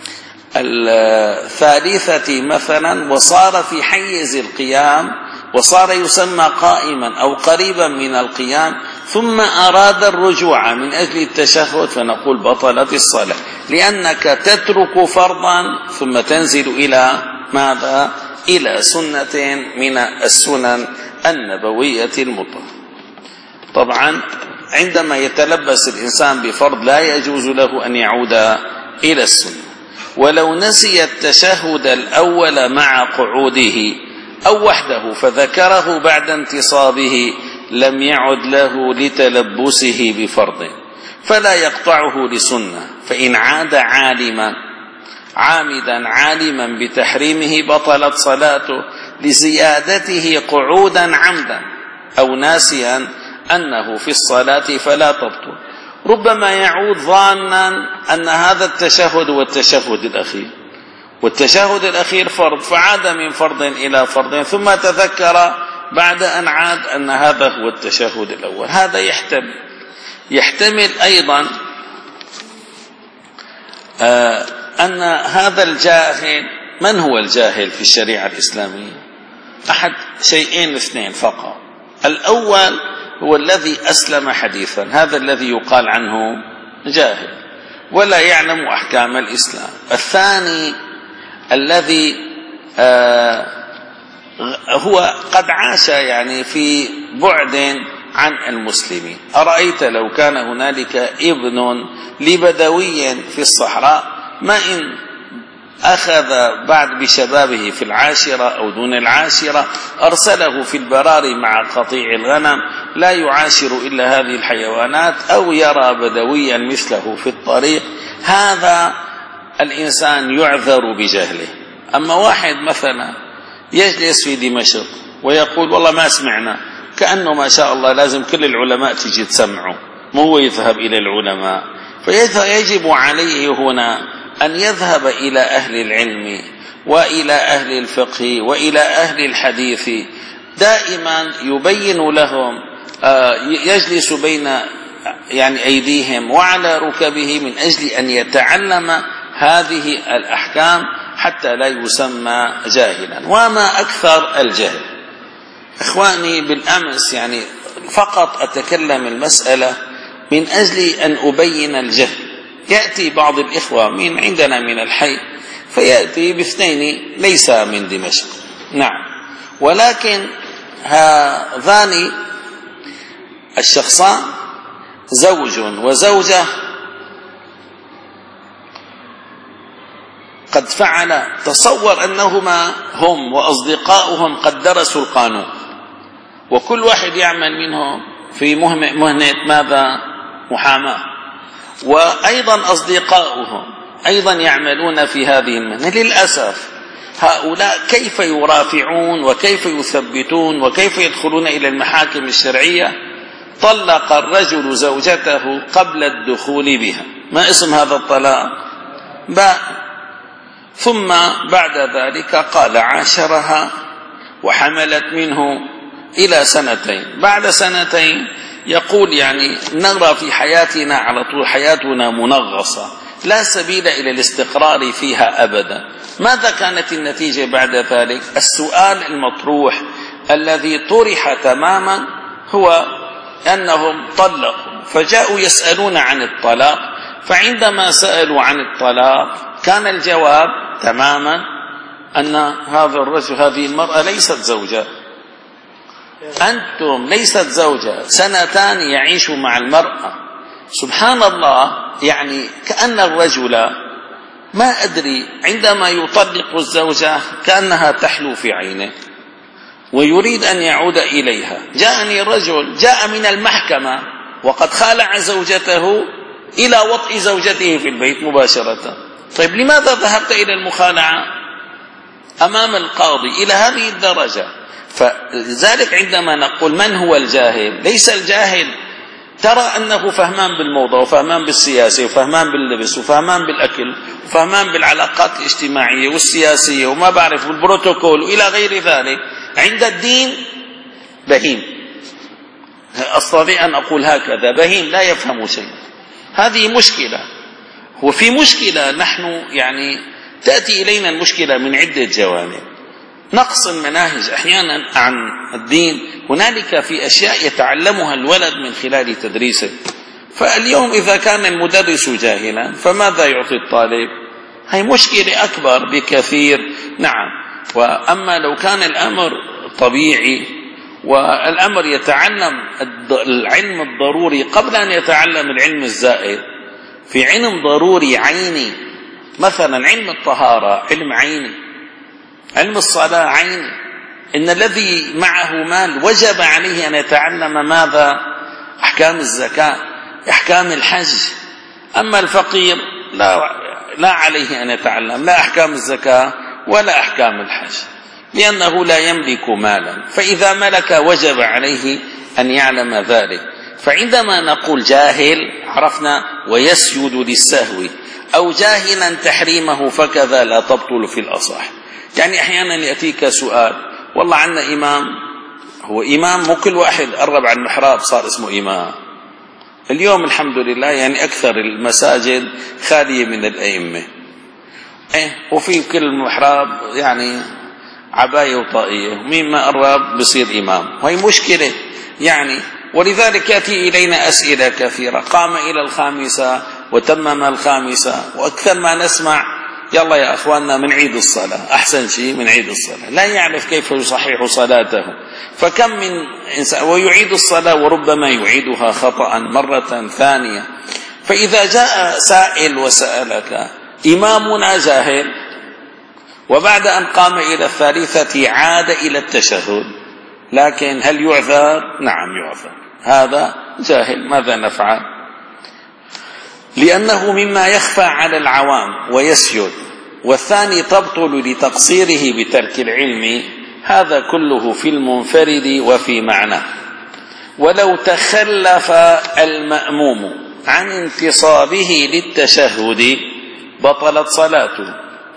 الثالثة مثلا وصار في حيز القيام وصار يسمى قائما أو قريبا من القيام، ثم أراد الرجوع من أجل التشهد، فنقول بطلت الصلاة، لأنك تترك فرضا ثم تنزل إلى ماذا؟ إلى سنة من السنن النبوية المطهرة. طبعا عندما يتلبس الإنسان بفرض لا يجوز له أن يعود إلى السنة. ولو نسي التشهد الأول مع قعوده أو وحده فذكره بعد انتصابه لم يعد له لتلبسه بفرض، فلا يقطعه لسنة. فإن عاد عالما عامدا عالما بتحريمه بطلت صلاته لزيادته قعودا عمدا، أو ناسيا أنه في الصلاة فلا تبطل. ربما يعود ظانا أن هذا التشهد هو التشهد الأخير، والتشهد الأخير فرض، فعاد من فرض إلى فرض، ثم تذكر بعد أن عاد أن هذا هو التشهد الأول. هذا يحتمل يحتمل أيضا آه أن هذا الجاهل، من هو الجاهل في الشريعة الإسلامية؟ أحد شيئين اثنين فقط. الأول هو الذي أسلم حديثا، هذا الذي يقال عنه جاهل ولا يعلم أحكام الإسلام. الثاني الذي آه هو قد عاش يعني في بعد عن المسلمين. أرأيت لو كان هنالك ابن لبدوي في الصحراء، ما إن أخذ بعد بشبابه في العاشرة أو دون العاشرة أرسله في البراري مع قطيع الغنم، لا يعاشر إلا هذه الحيوانات، أو يرى بدويا مثله في الطريق، هذا الإنسان يعذر بجهله. أما واحد مثلا يجلس في دمشق ويقول والله ما سمعنا، كأنه ما شاء الله لازم كل العلماء تجي تسمعه، مو يذهب إلى العلماء. فيجب عليه هنا أن يذهب إلى أهل العلم وإلى أهل الفقه وإلى أهل الحديث، دائما يبين لهم، يجلس بين يعني أيديهم وعلى ركبه من أجل أن يتعلم هذه الأحكام حتى لا يسمى جاهلا. وما أكثر الجهل. إخواني، بالأمس يعني فقط أتكلم المسألة من أجل أن أبين الجهل. يأتي بعض الإخوة من عندنا من الحي فيأتي باثنين ليس من دمشق، نعم، ولكن هذان الشخصان زوج وزوجة قد فعل، تصور أنهما هم وأصدقاؤهم قد درسوا القانون، وكل واحد يعمل منهم في مهنة ماذا؟ محاماة، وأيضا أصدقاؤهم أيضا يعملون في هذه المهنة. للأسف هؤلاء كيف يرافعون وكيف يثبتون وكيف يدخلون إلى المحاكم الشرعية؟ طلق الرجل زوجته قبل الدخول بها، ما اسم هذا الطلاق؟ باء. ثم بعد ذلك قال عاشرها وحملت منه إلى سنتين. بعد سنتين يقول يعني نرى في حياتنا على طول حياتنا منغصة، لا سبيل إلى الاستقرار فيها أبدا. ماذا كانت النتيجة بعد ذلك؟ السؤال المطروح الذي طرح تماما هو أنهم طلقوا، فجاءوا يسألون عن الطلاق، فعندما سألوا عن الطلاق كان الجواب تماما أن هذا الرجل هذه المرأة ليست زوجة، أنتم ليست زوجة، سنتان يعيش مع المرأة. سبحان الله، يعني كأن الرجل ما أدري عندما يطلق الزوجة كأنها تحلو في عينه ويريد أن يعود إليها. جاءني رجل جاء من المحكمة وقد خالع زوجته إلى وطئ زوجته في البيت مباشرة. طيب لماذا ذهبت إلى المخالعة أمام القاضي إلى هذه الدرجة؟ فلذلك عندما نقول من هو الجاهل، ليس الجاهل ترى أنه فهمان بالموضة وفهمان بالسياسة وفهمان باللبس وفهمان بالأكل وفهمان بالعلاقات الاجتماعية والسياسية وما بعرف بالبروتوكول وإلى غير ذلك، عند الدين بهيم. أستطيع أن أقول هكذا، بهيم لا يفهم شيء. هذه مشكلة، وفي مشكلة نحن يعني تأتي إلينا المشكلة من عدة جوانب. نقص المناهج أحيانا عن الدين، هنالك في أشياء يتعلمها الولد من خلال تدريسه. فاليوم إذا كان المدرس جاهلا فماذا يعطي الطالب؟ هي مشكلة أكبر بكثير. نعم. وأما لو كان الأمر طبيعي والأمر يتعلم العلم الضروري قبل أن يتعلم العلم الزائد، في علم ضروري عيني، مثلا علم الطهارة علم عيني، علم الصلاة عيني. إن الذي معه مال وجب عليه أن يتعلم ماذا؟ أحكام الزكاة، أحكام الحج. أما الفقير لا, لا عليه أن يتعلم لا أحكام الزكاة ولا أحكام الحج، لأنه لا يملك مالا. فإذا ملك وجب عليه أن يعلم ذلك. فعندما نقول جاهل عرفنا ويسجد للسهو، أو جاهلا تحريمه فكذا لا تبطل في الأصح. يعني أحيانا يأتيك سؤال، والله عندنا إمام، هو إمام مو كل واحد قرب على المحراب صار اسمه إمام. اليوم الحمد لله يعني أكثر المساجد خالية من الأئمة، إيه وفي كل المحراب يعني عباية وطائية، ومين ما قرب بصير إمام. وهي مشكلة يعني. ولذلك يأتي إلينا أسئلة كثيرة، قام إلى الخامسة وتمم الخامسة، وأكثر ما نسمع يلا يا أخواننا من عيد الصلاة، أحسن شيء من عيد الصلاة، لا يعرف كيف يصحح صلاته. فكم من إنسان ويعيد الصلاة وربما يعيدها خطأ مرة ثانية. فإذا جاء سائل وسألك إمامنا جاهل وبعد أن قام إلى الثالثة عاد إلى التشهد، لكن هل يعذر؟ نعم يعذر، هذا جاهل، ماذا نفعل؟ لأنه مما يخفى على العوام ويسجد. والثاني تبطل لتقصيره بترك العلم، هذا كله في المنفرد وفي معنى. ولو تخلف المأموم عن انتصابه للتشهد بطلت صلاته.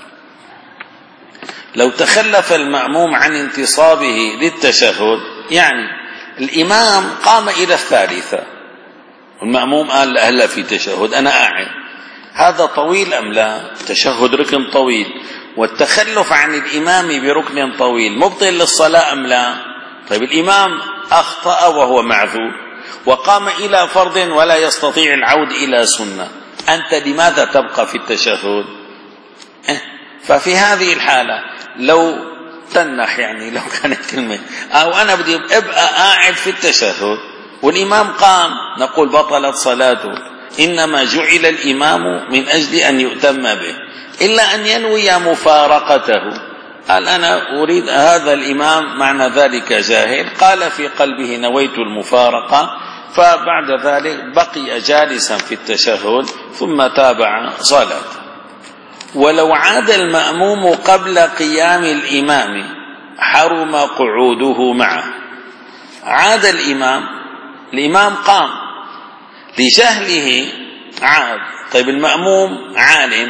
لو تخلف المأموم عن انتصابه للتشهد، يعني الإمام قام إلى الثالثة والمأموم قال هلا في تشهد أنا قاعد، هذا طويل أم لا؟ تشهد ركن طويل، والتخلف عن الإمام بركن طويل مبطل للصلاة أم لا؟ طيب الإمام أخطأ وهو معذور وقام إلى فرض ولا يستطيع العود إلى سنة، أنت لماذا تبقى في التشهد؟ ففي هذه الحالة لو تنح، يعني لو كانت كلمة أو أنا بدي أبقى قاعد في التشهد والإمام قام، نقول بطلت صلاته. إنما جعل الإمام من أجل أن يؤتم به، إلا أن ينوي مفارقته. قال أنا أريد هذا الإمام، معنى ذلك جاهل، قال في قلبه نويت المفارقة، فبعد ذلك بقي جالسا في التشهد ثم تابع صلاته. ولو عاد المأموم قبل قيام الإمام حرم قعوده معه. عاد الإمام، الإمام قام لجهله عاد. طيب المأموم عالم،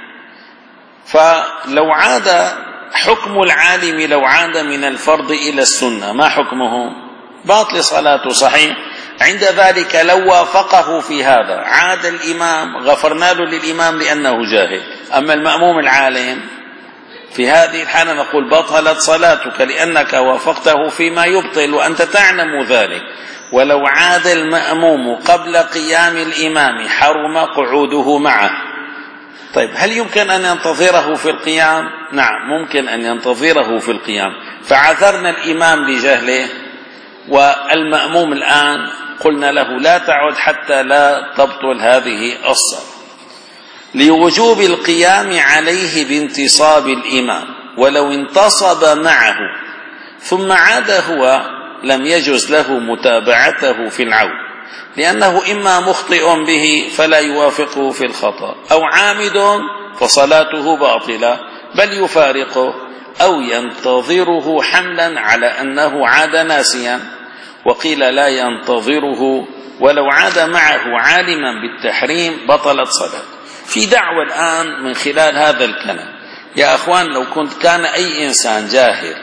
فلو عاد، حكم العالم لو عاد من الفرض إلى السنة ما حكمه؟ باطل صلاته صحيح. عند ذلك لو وافقه في هذا عاد الإمام غفرنا له للإمام لأنه جاهل. أما المأموم العالم في هذه الحالة نقول بطلت صلاتك لأنك وافقته فيما يبطل وأنت تعلم ذلك. ولو عاد المأموم قبل قيام الإمام حرم قعوده معه. طيب هل يمكن أن ينتظره في القيام؟ نعم ممكن أن ينتظره في القيام، فعذرنا الإمام لجهله، والمأموم الآن قلنا له لا تعد حتى لا تبطل هذه الصلاة، لوجوب القيام عليه بانتصاب الإمام. ولو انتصب معه ثم عاد هو لم يجوز له متابعته في العود، لأنه إما مخطئ به فلا يوافقه في الخطأ، أو عامد فصلاته باطلة بل يفارقه، أو ينتظره حملا على أنه عاد ناسيا. وقيل لا ينتظره، ولو عاد معه عالما بالتحريم بطلت صلاته. في دعوة الآن من خلال هذا الكلام يا أخوان، لو كنت كان أي إنسان جاهل،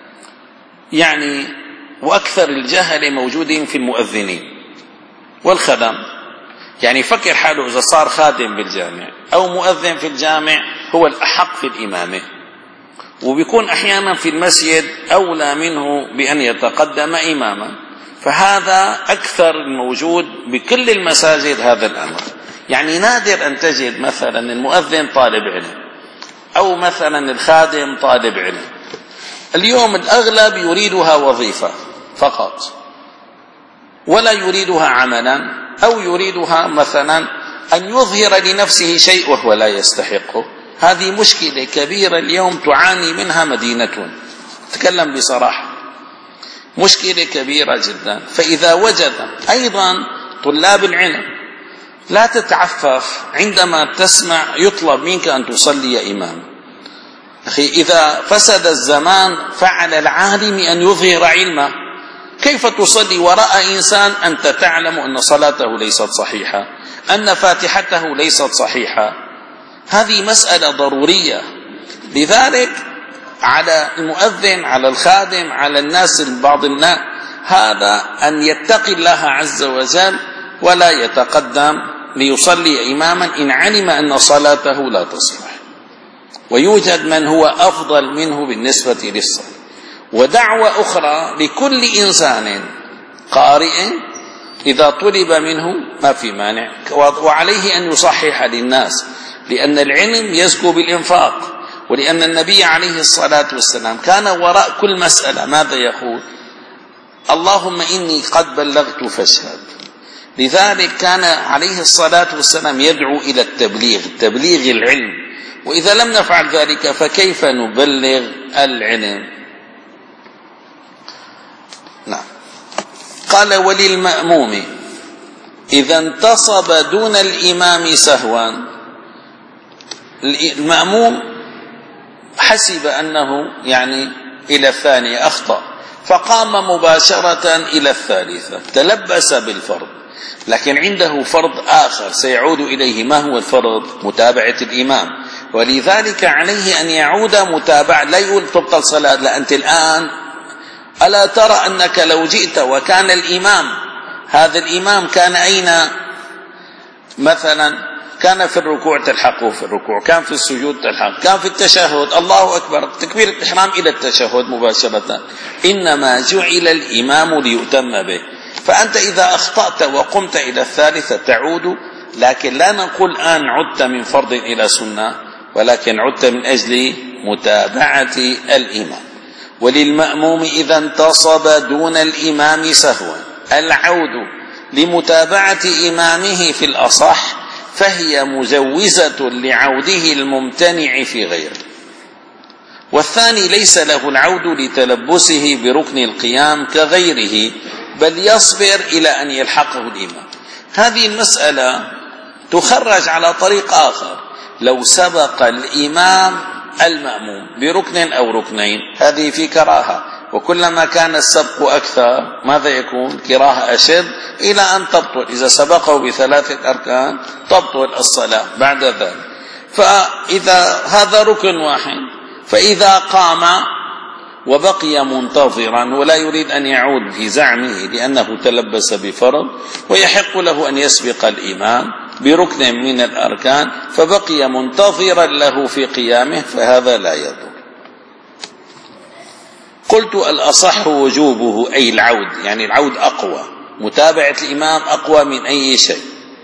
يعني وأكثر الجهل موجودين في المؤذنين والخدم، يعني فكر حاله إذا صار خادم بالجامع أو مؤذن في الجامع هو الأحق في الإمامة، وبيكون أحيانا في المسجد أولى منه بأن يتقدم إماما. فهذا أكثر الموجود بكل المساجد هذا الأمر. يعني نادر أن تجد مثلا المؤذن طالب علم أو مثلا الخادم طالب علم. اليوم الأغلب يريدها وظيفة فقط ولا يريدها عملا، أو يريدها مثلا أن يظهر لنفسه شيء وهو لا يستحقه. هذه مشكلة كبيرة اليوم تعاني منها مدينة، تكلم بصراحة، مشكلة كبيرة جدا. فإذا وجد أيضا طلاب العلم لا تتعفف عندما تسمع يطلب منك أن تصلي إماما. أخي إذا فسد الزمان فعل العالم أن يظهر علمه. كيف تصلي وراء إنسان أنت تعلم أن صلاته ليست صحيحة، أن فاتحته ليست صحيحة؟ هذه مسألة ضرورية. لذلك على المؤذن، على الخادم، على الناس بعض الناس هذا أن يتقي الله عز وجل ولا يتقدم ليصلي إماما إن علم أن صلاته لا تصلح، ويوجد من هو أفضل منه بالنسبة للصلاة. ودعوة أخرى لكل إنسان قارئ إذا طلب منه ما في مانع، وعليه أن يصحح للناس، لأن العلم يزكو بالإنفاق، ولأن النبي عليه الصلاة والسلام كان وراء كل مسألة ماذا يقول؟ اللهم إني قد بلغت فاشهد. لذلك كان عليه الصلاة والسلام يدعو إلى التبليغ، تبليغ العلم. وإذا لم نفعل ذلك فكيف نبلغ العلم؟ نعم. قال وللمأموم إذا انتصب دون الإمام سهوا. المأموم حسب أنه يعني إلى الثانية أخطأ فقام مباشرة إلى الثالثة، تلبس بالفرض، لكن عنده فرض آخر سيعود إليه. ما هو الفرض؟ متابعة الإمام. ولذلك عليه أن يعود متابعة، لا يقول تبطل صلاة. لا، أنت الآن ألا ترى أنك لو جئت وكان الإمام، هذا الإمام كان أين؟ مثلا كان في الركوع تلحقه في الركوع، كان في السجود تلحق، كان في التشهد الله أكبر تكبير الإحرام إلى التشهد مباشرة. إنما جعل الإمام ليؤتم به. فأنت إذا أخطأت وقمت إلى الثالثة تعود، لكن لا نقول الآن عدت من فرض إلى سنة، ولكن عدت من أجل متابعة الإمام. وللمأموم إذا انتصب دون الإمام سهوا العود لمتابعة إمامه في الأصح، فهي مجوزة لعوده الممتنع في غيره. والثاني ليس له العود لتلبسه بركن القيام كغيره، بل يصبر إلى أن يلحقه الإمام. هذه المسألة تخرج على طريق آخر. لو سبق الإمام المأموم بركن أو ركنين هذه في كراهة، وكلما كان السبق أكثر ماذا يكون؟ كراهة أشد، إلى أن تبطل. إذا سبقه بثلاثة أركان تبطل الصلاة بعد ذلك. فإذا هذا ركن واحد، فإذا قام وبقي منتظرا ولا يريد أن يعود في زعمه لأنه تلبس بفرض، ويحق له أن يسبق الإمام بركن من الأركان فبقي منتظرا له في قيامه، فهذا لا يضر. قلت الأصح وجوبه أي العود، يعني العود أقوى، متابعة الإمام أقوى من أي شيء.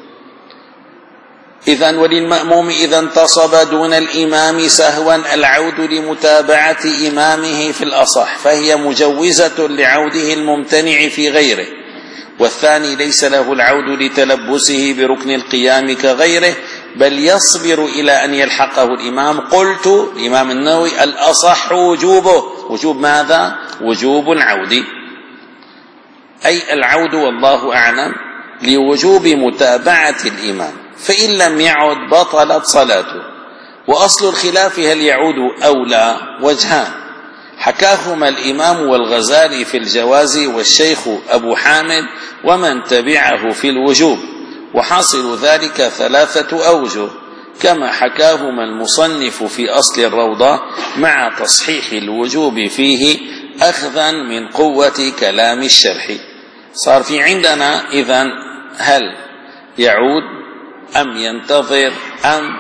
إذن وللمأموم إذا انتصب دون الإمام سهوا العود لمتابعة إمامه في الأصح، فهي مجوزة لعوده الممتنع في غيره. والثاني ليس له العود لتلبسه بركن القيام كغيره، بل يصبر إلى أن يلحقه الإمام. قلت الإمام النووي الأصح وجوبه، وجوب ماذا؟ وجوب العود، أي العود والله أعلم لوجوب متابعة الإمام، فإن لم يعد بطلت صلاته. وأصل الخلاف هل يعود أو لا وجهان، حكاهما الإمام والغزالي في الجواز والشيخ أبو حامد ومن تبعه في الوجوب، وحاصل ذلك ثلاثة أوجه كما حكاهما المصنف في أصل الروضة مع تصحيح الوجوب فيه أخذا من قوة كلام الشرح. صار في عندنا إذن هل يعود أم ينتظر أم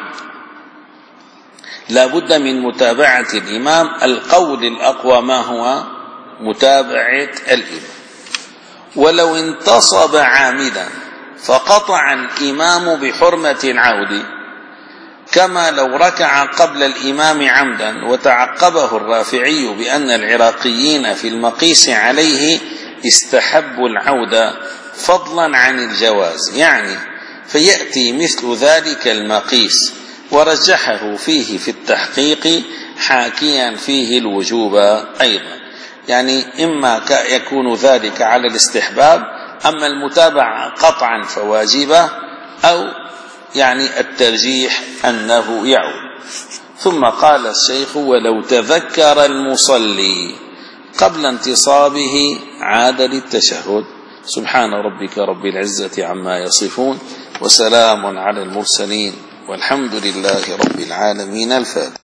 لا بد من متابعة الإمام؟ القول الأقوى ما هو؟ متابعة الإمام. ولو انتصب عامدا فقطع الإمام بحرمة العود، كما لو ركع قبل الإمام عمدا، وتعقبه الرافعي بأن العراقيين في المقيس عليه استحبوا العود فضلا عن الجواز، يعني فيأتي مثل ذلك المقيس، ورجحه فيه في التحقيق حاكيا فيه الوجوب أيضا، يعني إما يكون ذلك على الاستحباب، أما المتابعة قطعا فواجبة، أو يعني الترجيح أنه يعود. ثم قال الشيخ ولو تذكر المصلي قبل انتصابه عاد للتشهد. سبحان ربك رب العزة عما يصفون، وسلام على المرسلين، والحمد لله رب العالمين. الفاتحة.